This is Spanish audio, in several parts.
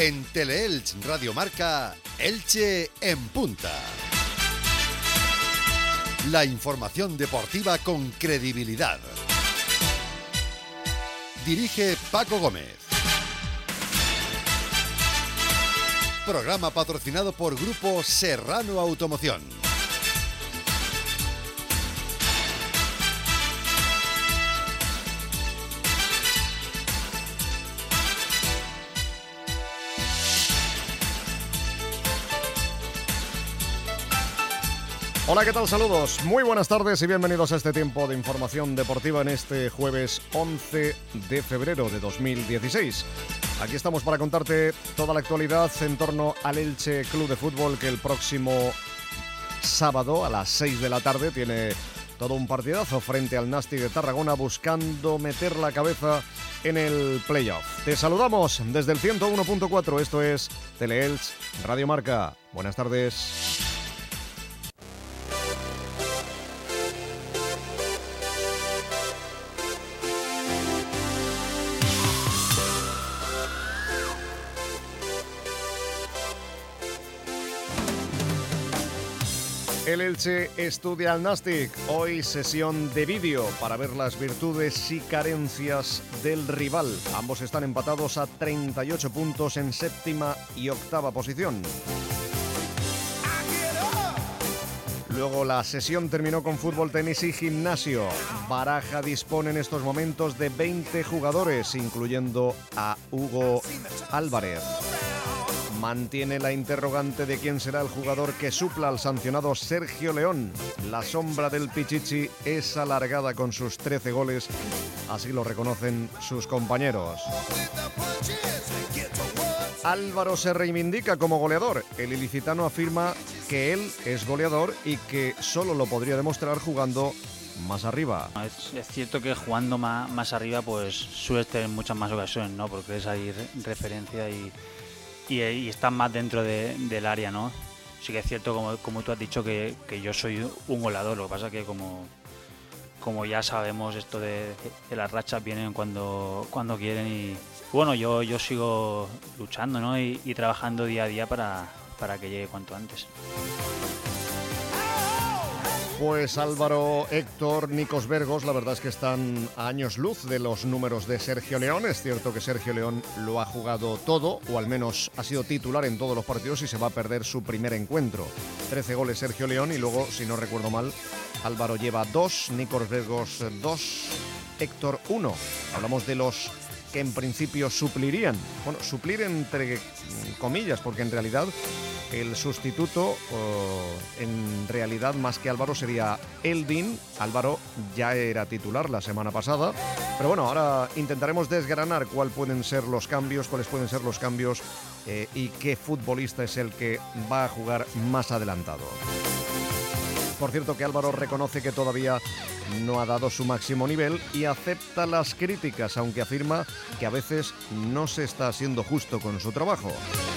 En Teleelch Radio Marca, Elche en punta. La información deportiva con credibilidad. Dirige Paco Gómez. Programa patrocinado por Grupo Serrano Automoción. Hola, ¿qué tal? Saludos. Muy buenas tardes y bienvenidos a este tiempo de información deportiva en este jueves 11 de febrero de 2016. Aquí estamos para contarte toda la actualidad en torno al Elche Club de Fútbol, que el próximo sábado a las 6 de la tarde tiene todo un partidazo frente al Nasti de Tarragona, buscando meter la cabeza en el playoff. Te saludamos desde el 101.4, esto es Teleelch Radio Marca. Buenas tardes. El Elche estudia al Nàstic. Hoy sesión de vídeo para ver las virtudes y carencias del rival. Ambos están empatados a 38 puntos en séptima y octava posición. Luego la sesión terminó con fútbol, tenis y gimnasio. Baraja dispone en estos momentos de 20 jugadores, incluyendo a Hugo Álvarez. Mantiene la interrogante de quién será el jugador que supla al sancionado Sergio León. La sombra del Pichichi es alargada con sus 13 goles, así lo reconocen sus compañeros. Álvaro se reivindica como goleador. El ilicitano afirma que él es goleador y que solo lo podría demostrar jugando más arriba. Es cierto que jugando más arriba pues suele tener muchas más ocasiones, ¿no? Porque es ahí referencia y están más dentro del área, ¿no? Sí que es cierto, como tú has dicho, que yo soy un goleador. Lo que pasa es que como ya sabemos, esto de las rachas vienen cuando quieren y bueno, yo sigo luchando, ¿no? Y trabajando día a día para que llegue cuanto antes. Pues Álvaro, Héctor, Nikos Vergos, la verdad es que están a años luz de los números de Sergio León. Es cierto que Sergio León lo ha jugado todo, o al menos ha sido titular en todos los partidos y se va a perder su primer encuentro. 13 goles Sergio León y luego, si no recuerdo mal, Álvaro lleva 2, Nikos Vergos 2, Héctor 1. Hablamos de los que en principio suplirían. Bueno, suplir entre comillas, porque en realidad el sustituto, en realidad, más que Álvaro, sería Eldin. Álvaro ya era titular la semana pasada. Pero bueno, ahora intentaremos desgranar cuáles pueden ser los cambios y qué futbolista es el que va a jugar más adelantado. Por cierto, que Álvaro reconoce que todavía no ha dado su máximo nivel y acepta las críticas, aunque afirma que a veces no se está siendo justo con su trabajo.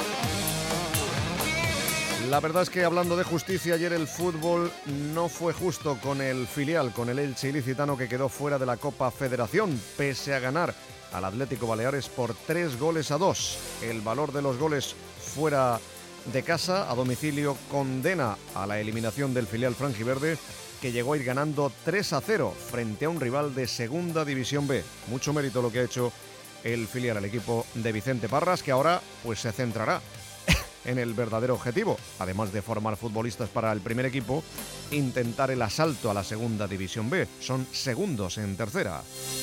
La verdad es que, hablando de justicia, ayer el fútbol no fue justo con el filial, con el Elche ilicitano, que quedó fuera de la Copa Federación, pese a ganar al Atlético Baleares por 3-2. El valor de los goles fuera de casa, a domicilio, condena a la eliminación del filial franjiverde, que llegó a ir ganando 3-0 frente a un rival de Segunda División B. Mucho mérito lo que ha hecho el filial, el equipo de Vicente Parras, que ahora pues se centrará en el verdadero objetivo, además de formar futbolistas para el primer equipo, intentar el asalto a la Segunda División B. Son segundos en tercera.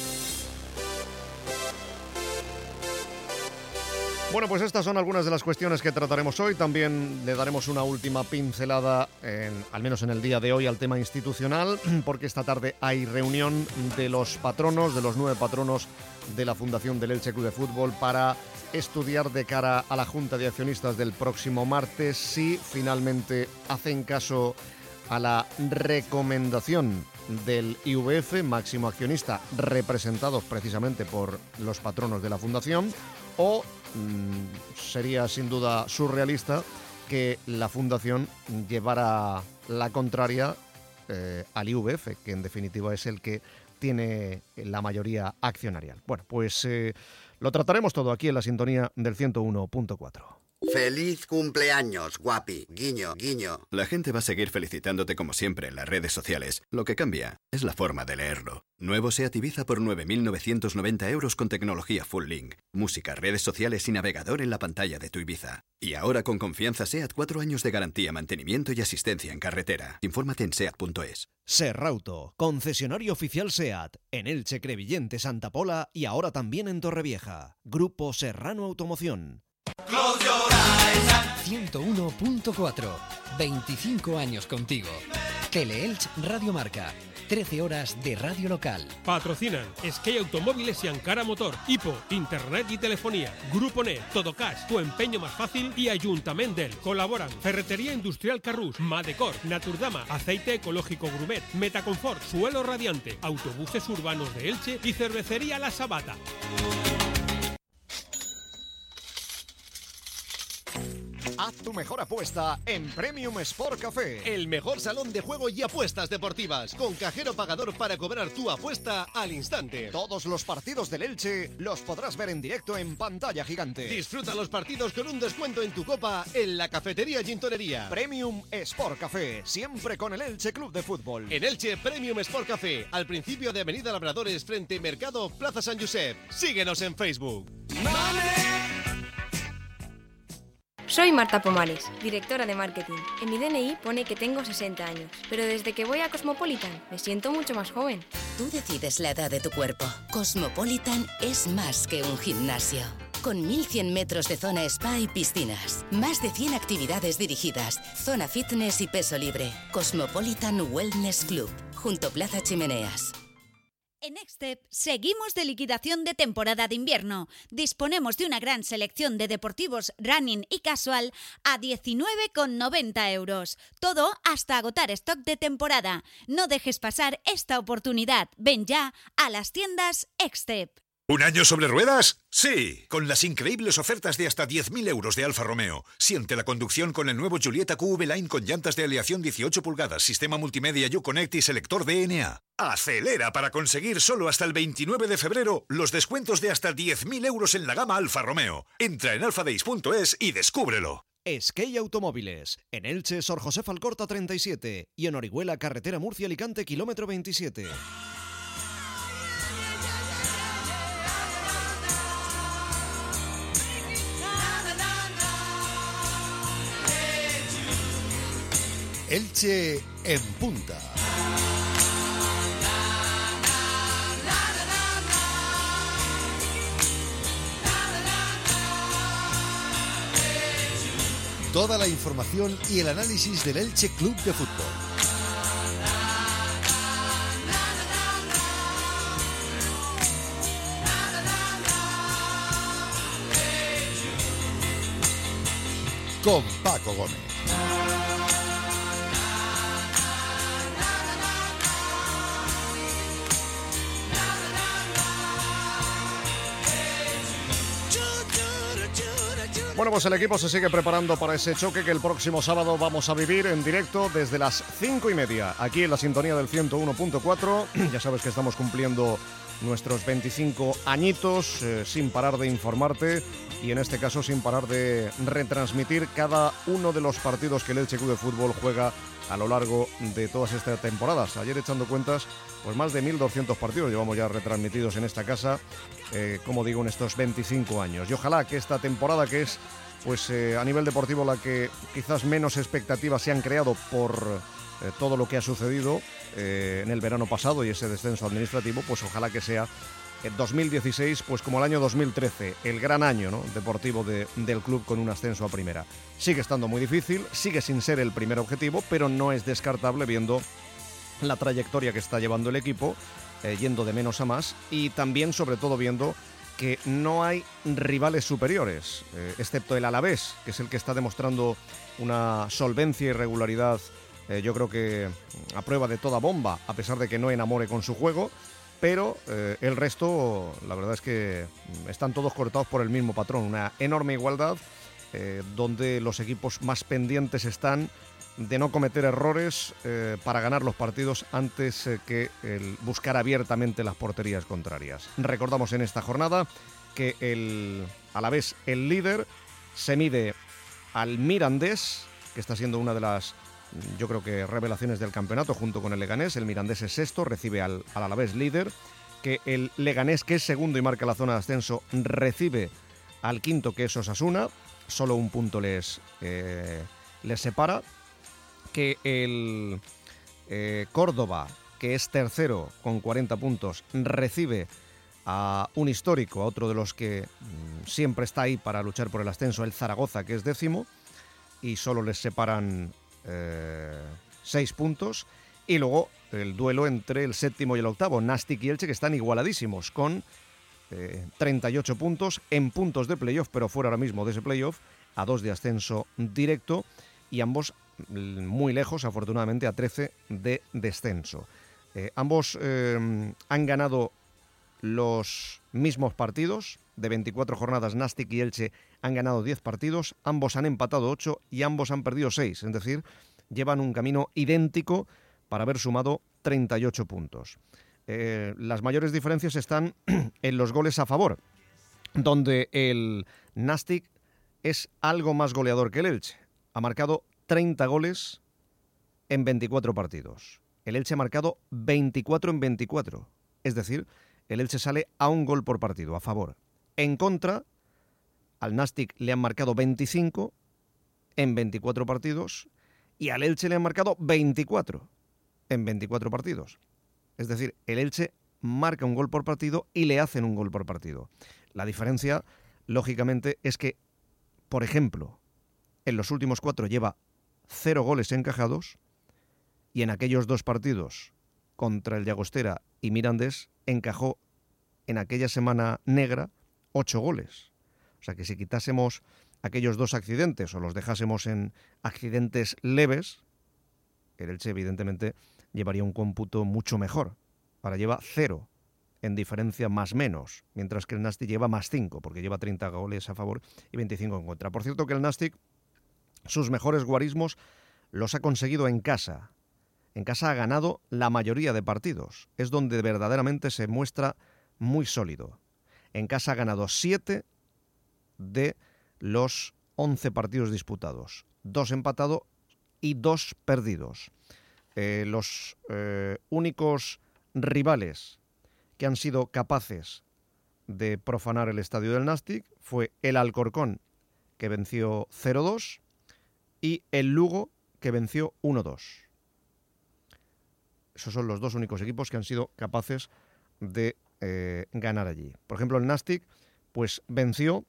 Bueno, pues estas son algunas de las cuestiones que trataremos hoy. También le daremos una última pincelada, al menos en el día de hoy, al tema institucional, porque esta tarde hay reunión de los patronos, de los 9 patronos de la Fundación del Elche Club de Fútbol, para estudiar de cara a la Junta de Accionistas del próximo martes si finalmente hacen caso a la recomendación del IVF, máximo accionista, representados precisamente por los patronos de la Fundación, o sería sin duda surrealista que la Fundación llevara la contraria al IVF, que en definitiva es el que tiene la mayoría accionarial. Bueno, pues lo trataremos todo aquí en la sintonía del 101.4. ¡Feliz cumpleaños, guapi! Guiño, guiño. La gente va a seguir felicitándote como siempre en las redes sociales. Lo que cambia es la forma de leerlo. Nuevo SEAT Ibiza por 9.990 euros con tecnología Full Link. Música, redes sociales y navegador en la pantalla de tu Ibiza. Y ahora con confianza SEAT 4 años de garantía, mantenimiento y asistencia en carretera. Infórmate en seat.es. Serrauto, concesionario oficial SEAT, en Elche, Crevillente, Santa Pola y ahora también en Torrevieja. Grupo Serrano Automoción. 101.4, 25 años contigo. Teleelch Radio Marca, 13 horas de radio local. Patrocinan Skate Automóviles y Ankara Motor, Hipo, Internet y Telefonía, Grupo NET, Todocash, Tu Empeño Más Fácil y Ayuntament del. Colaboran Ferretería Industrial Carrús, Madecor, Naturdama, Aceite Ecológico Grumet, Metaconfort, Suelo Radiante, Autobuses Urbanos de Elche y Cervecería La Sabata. Haz tu mejor apuesta en Premium Sport Café. El mejor salón de juego y apuestas deportivas, con cajero pagador para cobrar tu apuesta al instante. Todos los partidos del Elche los podrás ver en directo en pantalla gigante. Disfruta los partidos con un descuento en tu copa en la cafetería Gintonería. Premium Sport Café, siempre con el Elche Club de Fútbol. En Elche, Premium Sport Café, al principio de Avenida Labradores, frente Mercado Plaza San Josep. Síguenos en Facebook. Soy Marta Pomales, directora de marketing. En mi DNI pone que tengo 60 años, pero desde que voy a Cosmopolitan me siento mucho más joven. Tú decides la edad de tu cuerpo. Cosmopolitan es más que un gimnasio. Con 1.100 metros de zona spa y piscinas, más de 100 actividades dirigidas, zona fitness y peso libre. Cosmopolitan Wellness Club, junto Plaza Chimeneas. En Extep seguimos de liquidación de temporada de invierno. Disponemos de una gran selección de deportivos running y casual a 19,90 euros. Todo hasta agotar stock de temporada. No dejes pasar esta oportunidad. Ven ya a las tiendas Extep. ¿Un año sobre ruedas? Sí, con las increíbles ofertas de hasta 10.000 euros de Alfa Romeo. Siente la conducción con el nuevo Giulietta QV Line con llantas de aleación 18 pulgadas, sistema multimedia Uconnect y selector DNA. Acelera para conseguir solo hasta el 29 de febrero los descuentos de hasta 10.000 euros en la gama Alfa Romeo. Entra en alfadays.es y descúbrelo. Skate Automóviles, en Elche, Sor José Alcorta 37 y en Orihuela, carretera Murcia-Alicante, kilómetro 27. Elche en punta. Toda la información y el análisis del Elche Club de Fútbol. Con Paco Gómez. Bueno, pues el equipo se sigue preparando para ese choque que el próximo sábado vamos a vivir en directo desde las 5:30, aquí en la sintonía del 101.4. Ya sabes que estamos cumpliendo nuestros 25 añitos sin parar de informarte y en este caso sin parar de retransmitir cada uno de los partidos que el Elche Club de Fútbol juega a lo largo de todas estas temporadas. Ayer, echando cuentas, pues más de 1.200 partidos llevamos ya retransmitidos en esta casa, como digo, en estos 25 años. Y ojalá que esta temporada, que es pues a nivel deportivo la que quizás menos expectativas se han creado por todo lo que ha sucedido en el verano pasado y ese descenso administrativo, pues ojalá que sea el 2016 pues como el año 2013, el gran año, ¿no?, deportivo del club con un ascenso a primera. Sigue estando muy difícil, sigue sin ser el primer objetivo, pero no es descartable viendo la trayectoria que está llevando el equipo, yendo de menos a más, y también sobre todo viendo que no hay rivales superiores, excepto el Alavés, que es el que está demostrando una solvencia y regularidad, yo creo que a prueba de toda bomba, a pesar de que no enamore con su juego, pero el resto, la verdad es que están todos cortados por el mismo patrón, una enorme igualdad, donde los equipos más pendientes están de no cometer errores para ganar los partidos antes que el buscar abiertamente las porterías contrarias. Recordamos en esta jornada que el Alavés, el líder, se mide al Mirandés, que está siendo una de las, yo creo que, revelaciones del campeonato junto con el Leganés. El Mirandés es sexto, recibe al Alavés líder, que el Leganés, que es segundo y marca la zona de ascenso, recibe al quinto, que es Osasuna, solo un punto les separa, que el Córdoba, que es tercero con 40 puntos, recibe a un histórico, a otro de los que siempre está ahí para luchar por el ascenso, el Zaragoza, que es décimo, y solo les separan 6 puntos. Y luego el duelo entre el séptimo y el octavo, Nastic y Elche, que están igualadísimos con 38 puntos en puntos de playoff, pero fuera ahora mismo de ese playoff, a 2 de ascenso directo, y ambos muy lejos, afortunadamente, a 13 de descenso. Ambos han ganado los mismos partidos. De 24 jornadas, Nastic y Elche han ganado 10 partidos, ambos han empatado 8 y ambos han perdido 6, es decir, llevan un camino idéntico para haber sumado 38 puntos. Las mayores diferencias están en los goles a favor, donde el Nastic es algo más goleador que el Elche. Ha marcado 30 goles en 24 partidos. El Elche ha marcado 24 en 24, es decir, el Elche sale a un gol por partido, a favor. En contra, al Nastic le han marcado 25 en 24 partidos y al Elche le han marcado 24 en 24 partidos. Es decir, el Elche marca un gol por partido y le hacen un gol por partido. La diferencia, lógicamente, es que, por ejemplo, en los últimos 4 lleva 0 goles encajados y en aquellos 2 partidos contra el Llagostera y Mirandés encajó en aquella semana negra 8 goles. O sea que si quitásemos aquellos 2 accidentes o los dejásemos en accidentes leves, el Elche evidentemente llevaría un cómputo mucho mejor. Ahora lleva 0 en diferencia más menos, mientras que el Nastic lleva más 5, porque lleva 30 goles a favor y 25 en contra. Por cierto que el Nastic, sus mejores guarismos los ha conseguido en casa. En casa ha ganado la mayoría de partidos. Es donde verdaderamente se muestra muy sólido. En casa ha ganado 7 de los 11 partidos disputados. 2 empatados y 2 perdidos. Los únicos rivales que han sido capaces de profanar el estadio del Nastic fue el Alcorcón, que venció 0-2, y el Lugo, que venció 1-2. Esos son los 2 únicos equipos que han sido capaces de ganar allí. Por ejemplo, el Nastic pues venció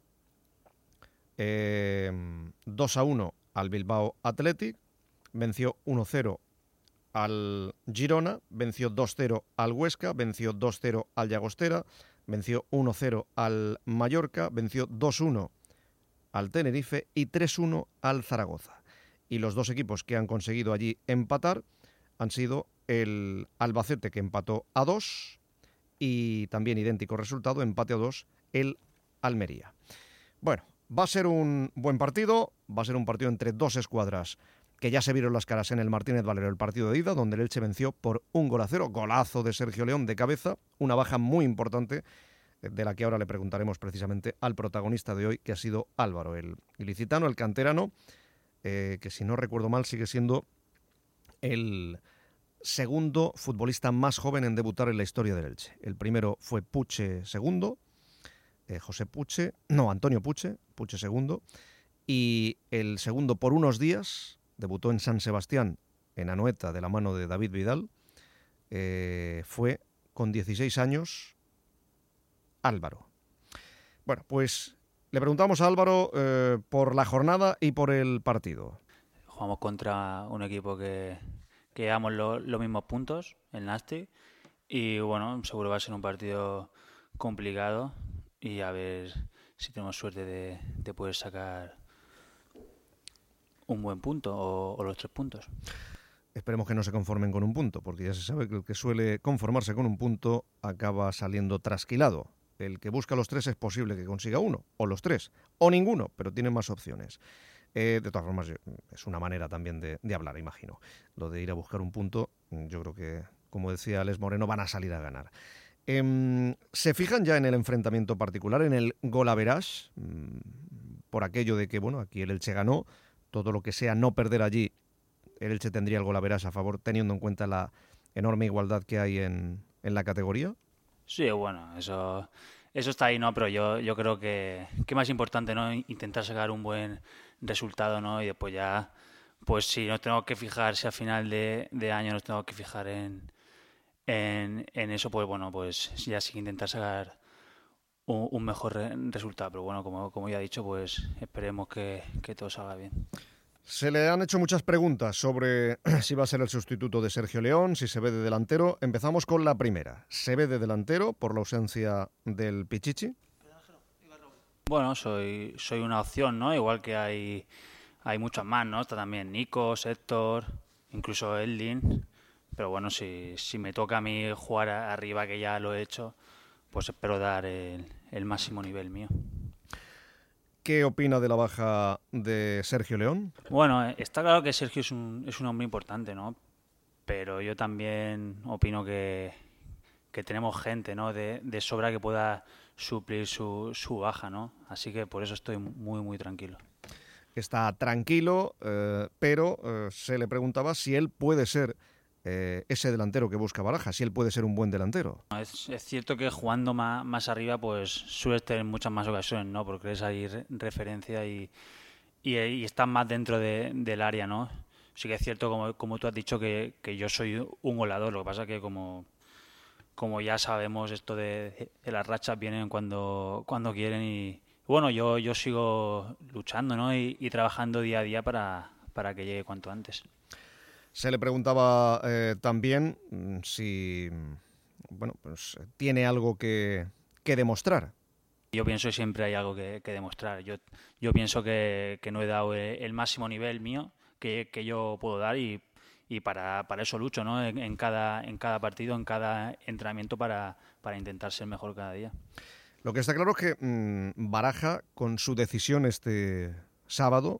2-1 al Bilbao Athletic, venció 1-0 al Girona, venció 2-0 al Huesca, venció 2-0 al Llagostera, venció 1-0 al Mallorca, venció 2-1 al Tenerife y 3-1 al Zaragoza. Y los 2 equipos que han conseguido allí empatar han sido el Albacete, que empató a 2, y también idéntico resultado, empate a 2, el Almería. Bueno, va a ser un buen partido, va a ser un partido entre 2 escuadras que ya se vieron las caras en el Martínez Valero, el partido de ida, donde el Elche venció por 1-0, golazo de Sergio León de cabeza, una baja muy importante, de la que ahora le preguntaremos precisamente al protagonista de hoy, que ha sido Álvaro, el ilicitano, el canterano, que si no recuerdo mal sigue siendo el segundo futbolista más joven en debutar en la historia del Elche. El primero fue Puche segundo, Antonio Puche segundo, y el segundo por unos días debutó en San Sebastián, en Anoeta, de la mano de David Vidal, fue con 16 años Álvaro. Bueno, pues le preguntamos a Álvaro por la jornada y por el partido. Jugamos contra un equipo que llevamos los mismos puntos, el Nastic, y bueno, seguro va a ser un partido complicado y a ver si tenemos suerte de poder sacar un buen punto o los 3 puntos. Esperemos que no se conformen con un punto, porque ya se sabe que el que suele conformarse con un punto acaba saliendo trasquilado. El que busca los 3 es posible que consiga 1, o los 3, o ninguno, pero tiene más opciones. De todas formas, es una manera también de hablar, imagino. Lo de ir a buscar un punto, yo creo que, como decía Alex Moreno, van a salir a ganar. ¿Se fijan ya en el enfrentamiento particular, en el gol-average? Por aquello de que, bueno, aquí el Elche ganó, todo lo que sea no perder allí, el Elche tendría el gol-average a favor, teniendo en cuenta la enorme igualdad que hay en la categoría. Sí, bueno, eso está ahí, ¿no? Pero yo creo que más importante, ¿no? Intentar sacar un buen resultado, ¿no? Y después ya, pues si nos tenemos que fijar, si a final de año nos tenemos que fijar en eso, pues bueno, pues ya sí que intentar sacar un mejor resultado. Pero bueno, como ya he dicho, pues esperemos que todo salga bien. Se le han hecho muchas preguntas sobre si va a ser el sustituto de Sergio León, si se ve de delantero. Empezamos con la primera. ¿Se ve de delantero por la ausencia del Pichichi? Bueno, soy una opción, ¿no? Igual que hay muchos más, ¿no? Está también Nikos, Héctor, incluso Eldin. Pero bueno, si me toca a mí jugar arriba, que ya lo he hecho, pues espero dar el máximo nivel mío. ¿Qué opina de la baja de Sergio León? Bueno, está claro que Sergio es un hombre importante, ¿no? Pero yo también opino que tenemos gente, ¿no? de sobra que pueda suplir su baja, ¿no? Así que por eso estoy muy, muy tranquilo. Está tranquilo, pero se le preguntaba si él puede ser ese delantero que busca Baraja, si él puede ser un buen delantero. Es cierto que jugando más arriba, pues suele tener muchas más ocasiones, ¿no? Porque es ahí referencia y estás más dentro del área, ¿no? Sí que es cierto, como tú has dicho, que yo soy un goleador. Lo que pasa es que como ya sabemos, esto de las rachas vienen cuando quieren y bueno, yo sigo luchando, ¿no? Y trabajando día a día para que llegue cuanto antes. Se le preguntaba también si pues tiene algo que demostrar. Yo pienso que siempre hay algo que demostrar. Yo pienso que no he dado el máximo nivel mío que yo puedo dar y para eso lucho, ¿no? En cada partido, en cada entrenamiento para intentar ser mejor cada día. Lo que está claro es que Baraja, con su decisión este sábado,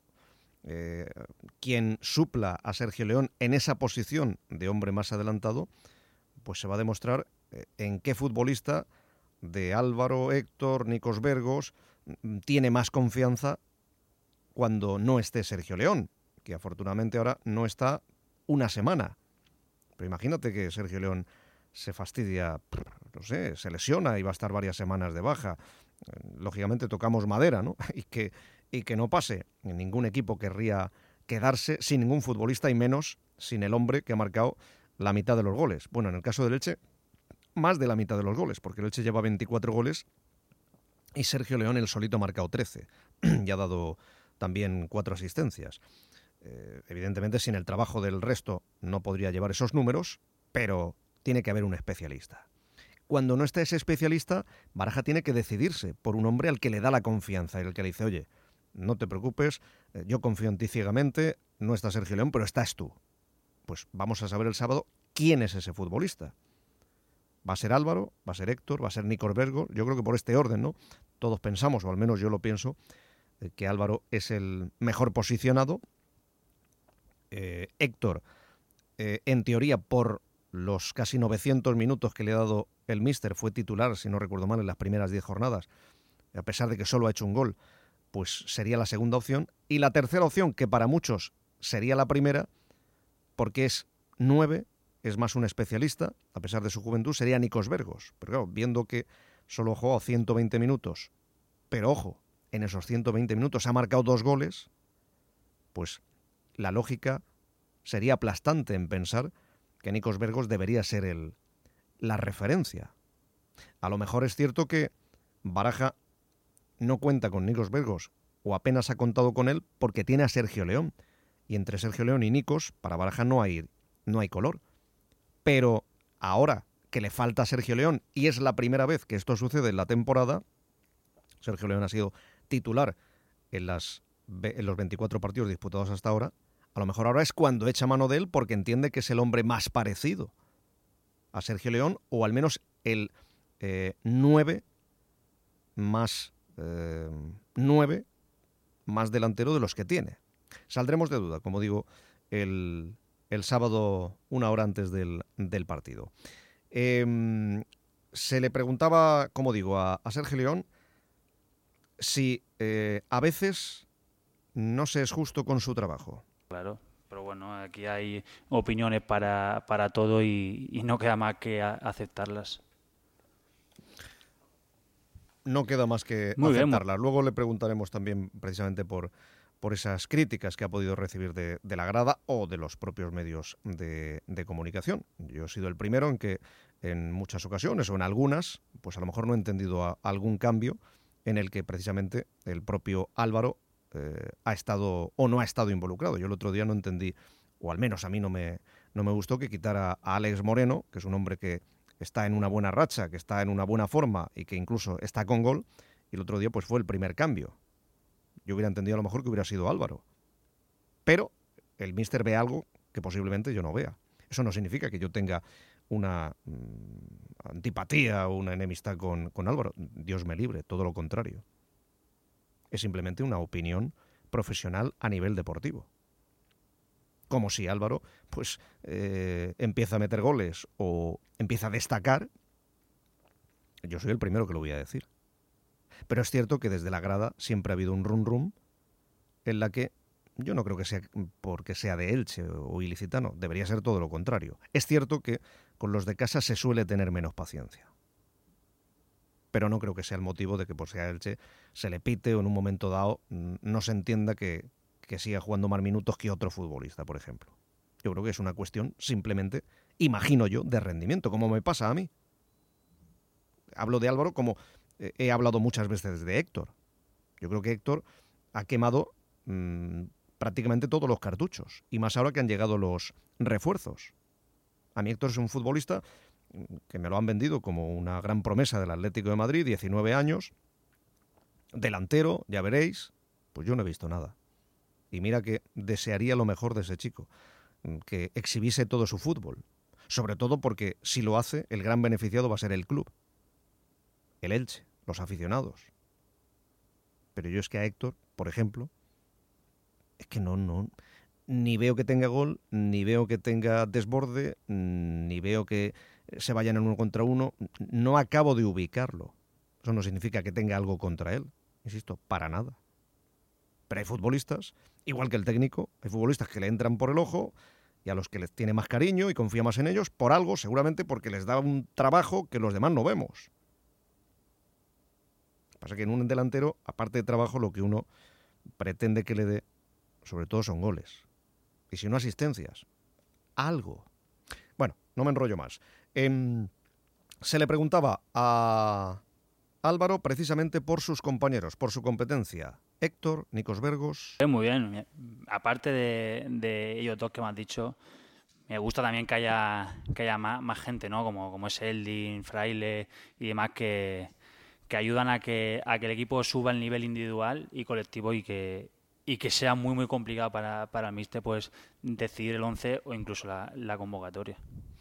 quien supla a Sergio León en esa posición de hombre más adelantado, pues se va a demostrar en qué futbolista de Álvaro, Héctor, Nikos Vergos tiene más confianza cuando no esté Sergio León, que afortunadamente ahora no está una semana. Pero imagínate que Sergio León se fastidia, no sé, se lesiona y va a estar varias semanas de baja. Lógicamente tocamos madera, ¿no? Y que no pase. Ningún equipo querría quedarse sin ningún futbolista y menos sin el hombre que ha marcado la mitad de los goles. Bueno, en el caso del Elche, más de la mitad de los goles, porque el Elche lleva 24 goles y Sergio León el solito ha marcado 13 y ha dado también 4 asistencias. Evidentemente, sin el trabajo del resto no podría llevar esos números, pero tiene que haber un especialista. Cuando no está ese especialista, Baraja tiene que decidirse por un hombre al que le da la confianza y al que le dice, oye, no te preocupes, yo confío en ti ciegamente, no está Sergio León, pero estás tú. Pues vamos a saber el sábado quién es ese futbolista. ¿Va a ser Álvaro? ¿Va a ser Héctor? ¿Va a ser Nikos Vergos? Yo creo que por este orden, ¿no? Todos pensamos, o al menos yo lo pienso, que Álvaro es el mejor posicionado. Héctor, en teoría, por los casi 900 minutos que le ha dado el míster, fue titular, si no recuerdo mal, en las primeras 10 jornadas, a pesar de que solo ha hecho un gol, pues sería la segunda opción. Y la tercera opción, que para muchos sería la primera, porque es 9, es más un especialista, a pesar de su juventud, sería Nikos Vergos. Pero claro, viendo que solo ha jugado 120 minutos, pero ojo, en esos 120 minutos ha marcado 2 goles, pues la lógica sería aplastante en pensar que Nikos Vergos debería ser la referencia. A lo mejor es cierto que Baraja no cuenta con Nikos Vergos, o apenas ha contado con él, porque tiene a Sergio León. Y entre Sergio León y Nikos, para Baraja no hay color. Pero ahora que le falta a Sergio León, y es la primera vez que esto sucede en la temporada, Sergio León ha sido titular en los 24 partidos disputados hasta ahora, a lo mejor ahora es cuando echa mano de él porque entiende que es el hombre más parecido a Sergio León, o al menos el 9 más delantero de los que tiene. Saldremos de duda, como digo, el sábado, una hora antes del partido. Se le preguntaba, como digo, a Sergio León si a veces no se es justo con su trabajo. Claro, pero bueno, aquí hay opiniones para todo y no queda más que aceptarlas. No queda más que Muy aceptarlas. bien. Luego le preguntaremos también precisamente por esas críticas que ha podido recibir de la grada o de los propios medios de comunicación. Yo he sido el primero en que en muchas ocasiones o en algunas, pues a lo mejor no he entendido algún cambio en el que precisamente el propio Álvaro ha estado o no ha estado involucrado. Yo el otro día no entendí, o al menos a mí no me gustó que quitara a Alex Moreno, que es un hombre que está en una buena racha, que está en una buena forma y que incluso está con gol, y el otro día pues fue el primer cambio. Yo hubiera entendido a lo mejor que hubiera sido Álvaro. Pero el míster ve algo que posiblemente yo no vea. Eso no significa que yo tenga una antipatía o una enemistad con Álvaro. Dios me libre, todo lo contrario. Es simplemente una opinión profesional a nivel deportivo. Como si Álvaro pues empieza a meter goles o empieza a destacar, yo soy el primero que lo voy a decir. Pero es cierto que desde la grada siempre ha habido un rum-rum en la que yo no creo que sea porque sea de Elche o ilicitano, debería ser todo lo contrario. Es cierto que con los de casa se suele tener menos paciencia. Pero no creo que sea el motivo de que por sea Elche se le pite o en un momento dado no se entienda que siga jugando más minutos que otro futbolista, por ejemplo. Yo creo que es una cuestión simplemente, imagino yo, de rendimiento, como me pasa a mí. Hablo de Álvaro como he hablado muchas veces de Héctor. Yo creo que Héctor ha quemado prácticamente todos los cartuchos, y más ahora que han llegado los refuerzos. A mí Héctor es un futbolista que me lo han vendido como una gran promesa del Atlético de Madrid, 19 años, delantero, ya veréis, pues yo no he visto nada. Y mira que desearía lo mejor de ese chico, que exhibiese todo su fútbol, sobre todo porque si lo hace, el gran beneficiado va a ser el club, el Elche, los aficionados. Pero yo es que a Héctor, por ejemplo, es que no, ni veo que tenga gol, ni veo que tenga desborde, ni veo que se vayan en uno contra uno, no acabo de ubicarlo. Eso no significa que tenga algo contra él, insisto, para nada. Pero hay futbolistas, igual que el técnico, hay futbolistas que le entran por el ojo y a los que les tiene más cariño y confía más en ellos por algo, seguramente porque les da un trabajo que los demás no vemos. Pasa que en un delantero, aparte de trabajo, lo que uno pretende que le dé, sobre todo son goles. Y si no, asistencias. Algo. Bueno, no me enrollo más. Se le preguntaba a Álvaro precisamente por sus compañeros, por su competencia. Héctor, Nikos Vergos. Muy bien. Aparte de ellos dos que me has dicho, me gusta también que haya más gente, ¿no? Como es Eldin, Fraile y demás que ayudan a que el equipo suba el nivel individual y colectivo y que sea muy muy complicado para el míster pues decidir el 11 o incluso la convocatoria.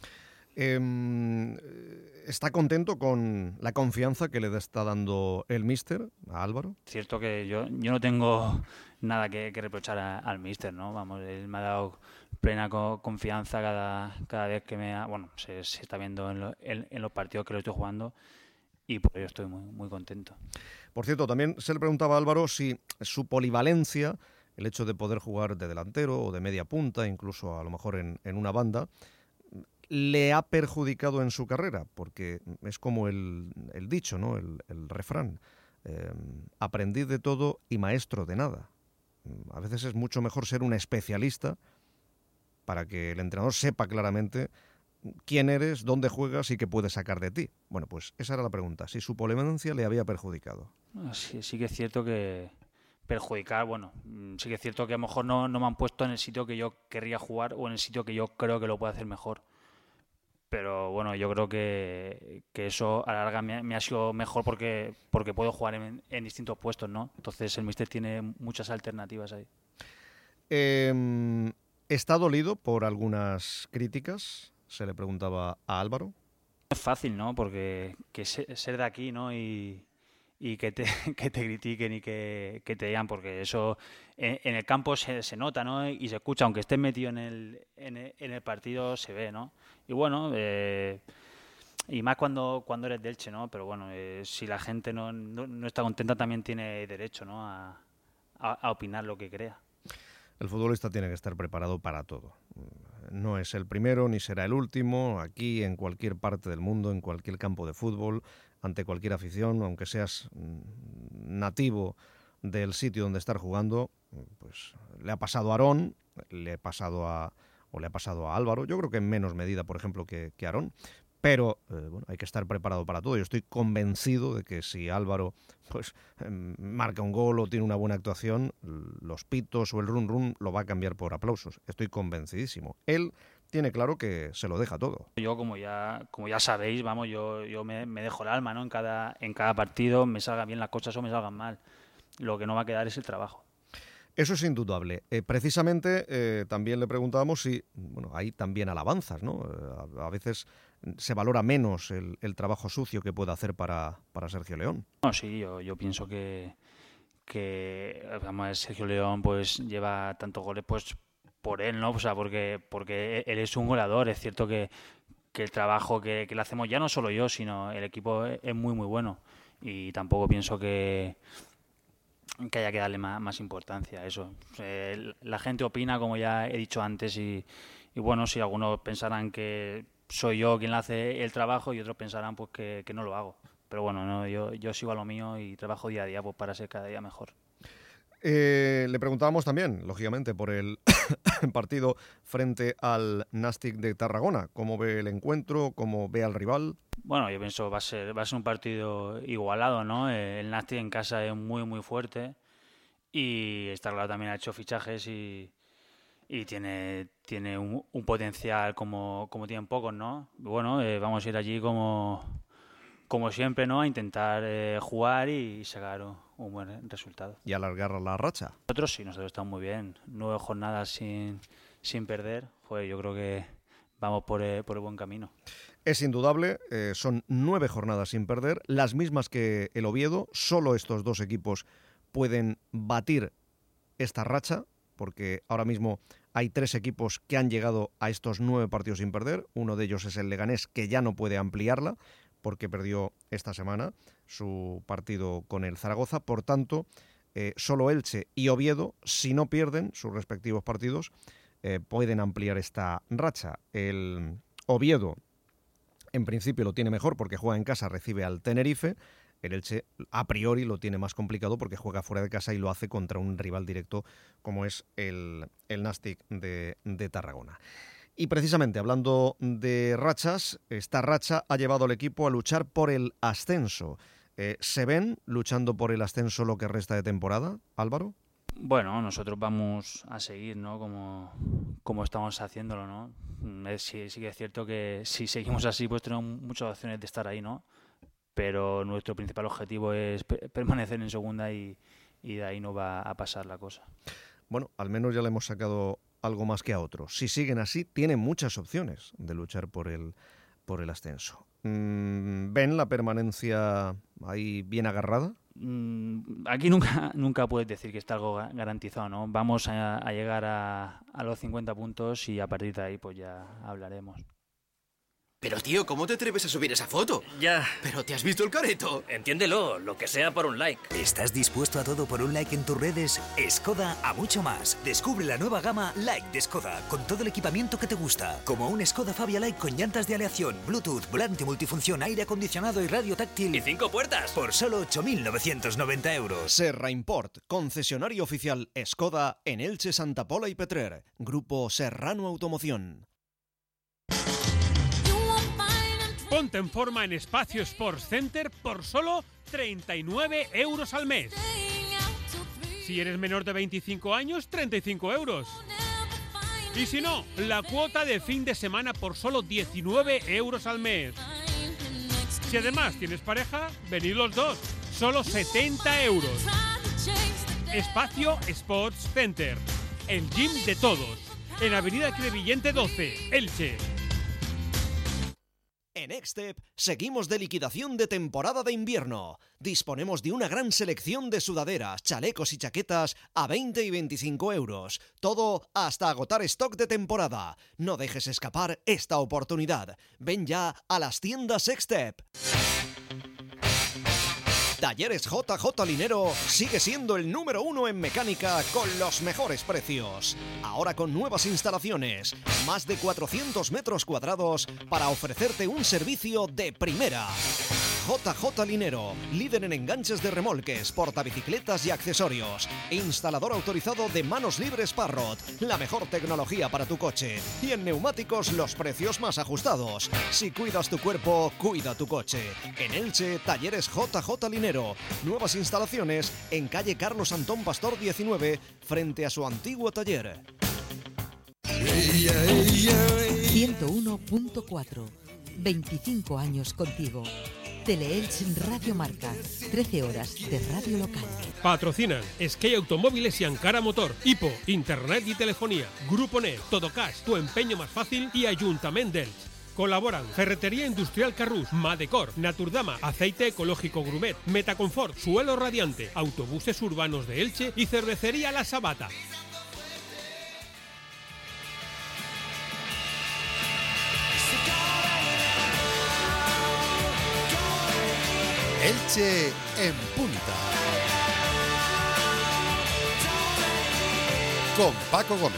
¿Está contento con la confianza que le está dando el míster a Álvaro? Cierto que yo no tengo nada que reprochar al míster, ¿no? Vamos, él me ha dado plena confianza cada vez que se está viendo en los partidos que lo estoy jugando. Y por ello estoy muy, muy contento. Por cierto, también se le preguntaba a Álvaro si su polivalencia, el hecho de poder jugar de delantero o de media punta, incluso a lo mejor en una banda, le ha perjudicado en su carrera, porque es como el dicho, ¿no? El refrán, aprendiz de todo y maestro de nada. A veces es mucho mejor ser un especialista para que el entrenador sepa claramente quién eres, dónde juegas y qué puedes sacar de ti. Bueno, pues esa era la pregunta, si su polivalencia le había perjudicado. Sí que es cierto que perjudicar, sí que es cierto que a lo mejor no me han puesto en el sitio que yo querría jugar o en el sitio que yo creo que lo puedo hacer mejor. Pero bueno, yo creo que eso a la larga me ha sido mejor porque puedo jugar en distintos puestos, ¿no? Entonces el míster tiene muchas alternativas ahí. ¿Está dolido por algunas críticas? Se le preguntaba a Álvaro. Es fácil, ¿no? Porque ser de aquí, ¿no? Y y que te critiquen y que te digan, porque eso en el campo se nota, ¿no? Y se escucha, aunque estés metido en el partido, se ve, ¿no? Y bueno, y más cuando eres de Elche, ¿no? Pero bueno, si la gente no está contenta, también tiene derecho, ¿no? a opinar lo que crea. El futbolista tiene que estar preparado para todo. No es el primero ni será el último. Aquí, en cualquier parte del mundo, en cualquier campo de fútbol, ante cualquier afición, aunque seas nativo del sitio donde estar jugando, pues le ha pasado a Aarón, le ha pasado a Álvaro. Yo creo que en menos medida, por ejemplo, que Aarón. Pero bueno, hay que estar preparado para todo. Yo estoy convencido de que si Álvaro pues marca un gol o tiene una buena actuación, los pitos o el run lo va a cambiar por aplausos. Estoy convencidísimo. Él tiene claro que se lo deja todo. Yo, como ya sabéis, vamos, yo me dejo el alma, ¿no? En cada partido, me salgan bien las cosas o me salgan mal. Lo que no va a quedar es el trabajo. Eso es indudable. Precisamente también le preguntábamos si, bueno, hay también alabanzas, ¿no? A veces se valora menos el trabajo sucio que puede hacer para Sergio León. No, sí, yo pienso que vamos, Sergio León pues lleva tantos goles pues por él, ¿no? O sea, porque él es un goleador. Es cierto que el trabajo que le hacemos, ya no solo yo, sino el equipo, es muy, muy bueno. Y tampoco pienso que haya que darle más importancia a eso. La gente opina, como ya he dicho antes, y bueno, si algunos pensarán que soy yo quien le hace el trabajo y otros pensarán pues que no lo hago. Pero bueno, no, yo sigo a lo mío y trabajo día a día pues para ser cada día mejor. Le preguntábamos también, lógicamente, por el partido frente al Nàstic de Tarragona. ¿Cómo ve el encuentro? ¿Cómo ve al rival? Bueno, yo pienso va a ser un partido igualado, ¿no? El Nàstic en casa es muy, muy fuerte y está claro, también ha hecho fichajes y tiene un potencial como tienen pocos, ¿no? Bueno, vamos a ir allí como siempre, ¿no? A intentar jugar y sacar un buen resultado. ¿Y alargar la racha? Nosotros estamos muy bien. 9 jornadas sin perder. Joder, yo creo que vamos por el buen camino. Es indudable, son 9 jornadas sin perder, las mismas que el Oviedo. Solo estos dos equipos pueden batir esta racha, porque ahora mismo hay 3 equipos que han llegado a estos 9 partidos sin perder. Uno de ellos es el Leganés, que ya no puede ampliarla, porque perdió esta semana su partido con el Zaragoza. Por tanto, solo Elche y Oviedo, si no pierden sus respectivos partidos, pueden ampliar esta racha. El Oviedo, en principio, lo tiene mejor porque juega en casa, recibe al Tenerife. El Elche, a priori, lo tiene más complicado porque juega fuera de casa y lo hace contra un rival directo como es el Nàstic de Tarragona. Y precisamente, hablando de rachas, esta racha ha llevado al equipo a luchar por el ascenso. ¿Se ven luchando por el ascenso lo que resta de temporada, Álvaro? Bueno, nosotros vamos a seguir, ¿no? Como estamos haciéndolo, ¿no? Sí que es cierto que si seguimos así, pues tenemos muchas opciones de estar ahí, ¿no? Pero nuestro principal objetivo es permanecer en segunda y de ahí no va a pasar la cosa. Bueno, al menos ya le hemos sacado algo más que a otros. Si siguen así, tienen muchas opciones de luchar por el ascenso. ¿Ven la permanencia ahí bien agarrada? Aquí nunca puedes decir que está algo garantizado, ¿no? Vamos a llegar a los 50 puntos y a partir de ahí pues ya hablaremos. Pero tío, ¿cómo te atreves a subir esa foto? Ya. ¿Pero te has visto el careto? Entiéndelo, lo que sea por un like. ¿Estás dispuesto a todo por un like en tus redes? Skoda a mucho más. Descubre la nueva gama Like de Skoda, con todo el equipamiento que te gusta. Como un Skoda Fabia Like con llantas de aleación, Bluetooth, volante multifunción, aire acondicionado y radio táctil. ¡Y 5 puertas! Por solo 8.990 euros. Serra Import, concesionario oficial Skoda en Elche, Santa Pola y Petrer. Grupo Serrano Automoción. Ponte en forma en Espacio Sports Center por solo 39 euros al mes. Si eres menor de 25 años, 35 euros. Y si no, la cuota de fin de semana por solo 19 euros al mes. Si además tienes pareja, venid los dos, solo 70 euros. Espacio Sports Center, el gym de todos, en Avenida Crevillente 12, Elche. En Next Step seguimos de liquidación de temporada de invierno. Disponemos de una gran selección de sudaderas, chalecos y chaquetas a 20 y 25 euros. Todo hasta agotar stock de temporada. No dejes escapar esta oportunidad. Ven ya a las tiendas Next Step. Talleres JJ Linero sigue siendo el número 1 en mecánica con los mejores precios. Ahora con nuevas instalaciones, más de 400 metros cuadrados para ofrecerte un servicio de primera. JJ Linero, líder en enganches de remolques, portabicicletas y accesorios. Instalador autorizado de manos libres Parrot, la mejor tecnología para tu coche. Y en neumáticos los precios más ajustados. Si cuidas tu cuerpo, cuida tu coche. En Elche, Talleres JJ Linero. Nuevas instalaciones en calle Carlos Antón Pastor 19, frente a su antiguo taller. 101.4. 25 años contigo. Teleelch Radio Marca, 13 horas de radio local. Patrocinan Sky Automóviles y Ankara Motor, Hipo, Internet y Telefonía, Grupo NET, Todocash, Tu Empeño Más Fácil y Ayuntamiento d'Elx. Colaboran Ferretería Industrial Carrús, Madecor, Naturdama, Aceite Ecológico Grumet, Metaconfort, Suelo Radiante, Autobuses Urbanos de Elche y Cervecería La Sabata. Elche en punta. Con Paco Gómez.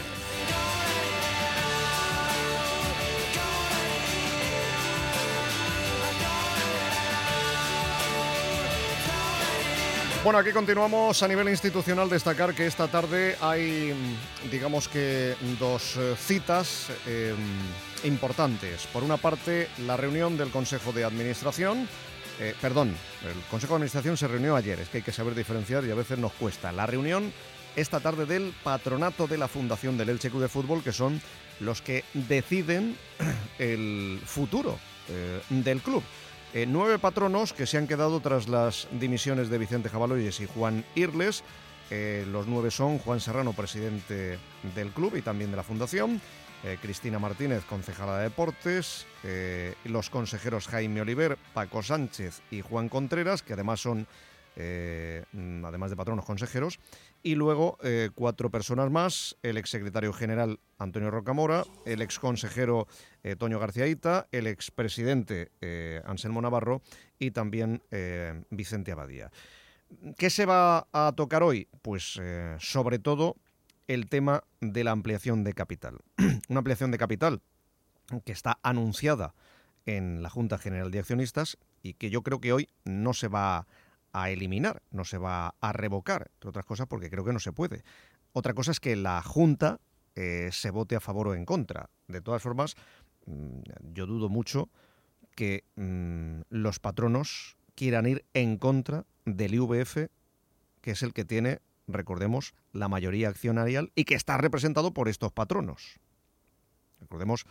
Bueno, aquí continuamos a nivel institucional. Destacar que esta tarde hay, digamos que, dos citas importantes. Por una parte, la reunión del Consejo de Administración. El Consejo de Administración se reunió ayer, es que hay que saber diferenciar y a veces nos cuesta. La reunión esta tarde del patronato de la Fundación del Elche Club de Fútbol, que son los que deciden el futuro del club. 9 patronos que se han quedado tras las dimisiones de Vicente Jabaloyes y Juan Irles. Los 9 son Juan Serrano, presidente del club y también de la Fundación, Cristina Martínez, concejala de Deportes, los consejeros Jaime Oliver, Paco Sánchez y Juan Contreras, que además son, además de patronos, consejeros, y luego 4 personas más: el exsecretario general Antonio Rocamora, el exconsejero Toño Garciaíta, el expresidente Anselmo Navarro y también Vicente Abadía. ¿Qué se va a tocar hoy? Pues sobre todo el tema de la ampliación de capital. Una ampliación de capital que está anunciada en la Junta General de Accionistas y que yo creo que hoy no se va a eliminar, no se va a revocar, entre otras cosas porque creo que no se puede. Otra cosa es que la Junta se vote a favor o en contra. De todas formas, yo dudo mucho que los patronos quieran ir en contra del IVF, que es el que tiene, recordemos, la mayoría accionarial y que está representado por estos patronos. Recordemos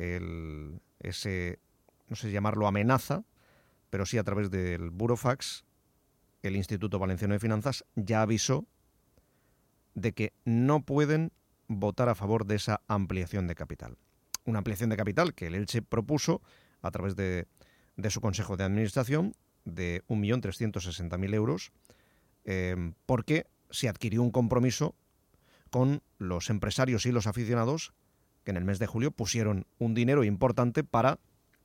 ese, no sé llamarlo amenaza, pero sí a través del Burofax, el Instituto Valenciano de Finanzas ya avisó de que no pueden votar a favor de esa ampliación de capital. Una ampliación de capital que el Elche propuso a través de su Consejo de Administración de 1.360.000 euros, porque se adquirió un compromiso con los empresarios y los aficionados que en el mes de julio pusieron un dinero importante para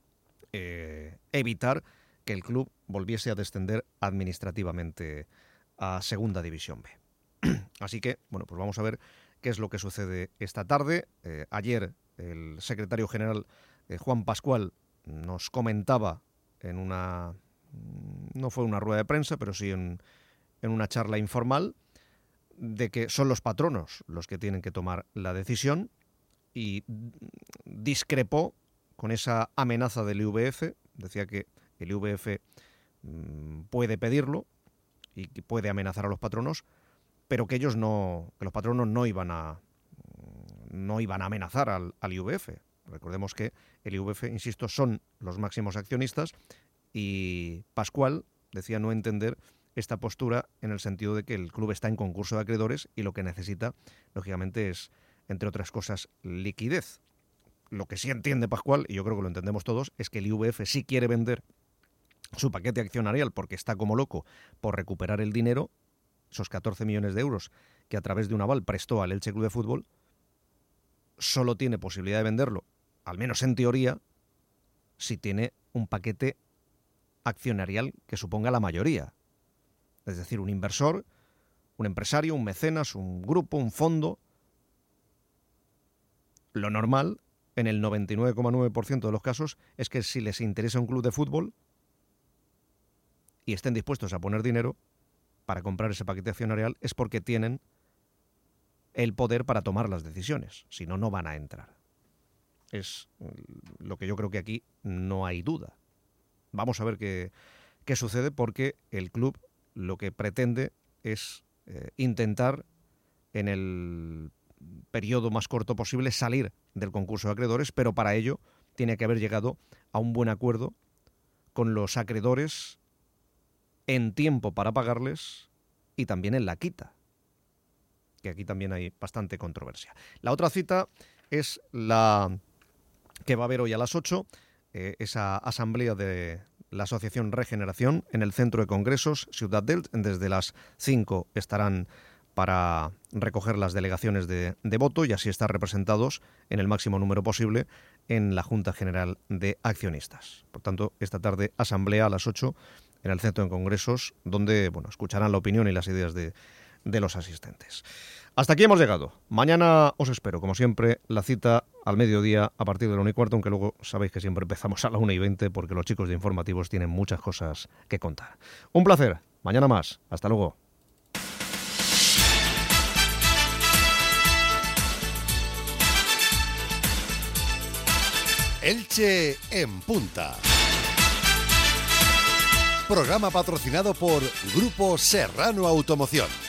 evitar que el club volviese a descender administrativamente a Segunda División B. Así que, bueno, pues vamos a ver qué es lo que sucede esta tarde. Ayer el secretario general Juan Pascual nos comentaba en una, no fue una rueda de prensa, pero sí en una charla informal, de que son los patronos los que tienen que tomar la decisión y discrepó con esa amenaza del IVF. Decía que el IVF puede pedirlo y que puede amenazar a los patronos, pero que ellos no, que los patronos no iban a amenazar al IVF. Recordemos que el IVF, insisto, son los máximos accionistas y Pascual decía no entender esta postura en el sentido de que el club está en concurso de acreedores y lo que necesita, lógicamente, es, entre otras cosas, liquidez. lo que sí entiende Pascual, y yo creo que lo entendemos todos, es que el IVF sí quiere vender su paquete accionarial porque está como loco por recuperar el dinero, esos 14 millones de euros que a través de un aval prestó al Elche Club de Fútbol. Solo tiene posibilidad de venderlo, al menos en teoría, si tiene un paquete accionarial que suponga la mayoría. Es decir, un inversor, un empresario, un mecenas, un grupo, un fondo. Lo normal, en el 99,9% de los casos, es que si les interesa un club de fútbol y estén dispuestos a poner dinero para comprar ese paquete accionarial, es porque tienen el poder para tomar las decisiones. Si no, no van a entrar. Es lo que yo creo que aquí no hay duda. Vamos a ver qué sucede, porque el club lo que pretende es intentar en el periodo más corto posible salir del concurso de acreedores, pero para ello tiene que haber llegado a un buen acuerdo con los acreedores en tiempo para pagarles y también en la quita, que aquí también hay bastante controversia. La otra cita es la que va a haber hoy a las 8, esa asamblea de la Asociación Regeneración en el Centro de Congresos Ciudad d'Elche. Desde las 5 estarán para recoger las delegaciones de voto y así estar representados en el máximo número posible en la Junta General de Accionistas. Por tanto, esta tarde asamblea a las 8 en el Centro de Congresos, donde escucharán la opinión y las ideas de los asistentes. Hasta aquí hemos llegado. Mañana os espero, como siempre, la cita al mediodía a partir de la 1:15, aunque luego sabéis que siempre empezamos a la 1:20 porque los chicos de informativos tienen muchas cosas que contar. Un placer. Mañana más. Hasta luego. Elche en Punta. Programa patrocinado por Grupo Serrano Automoción.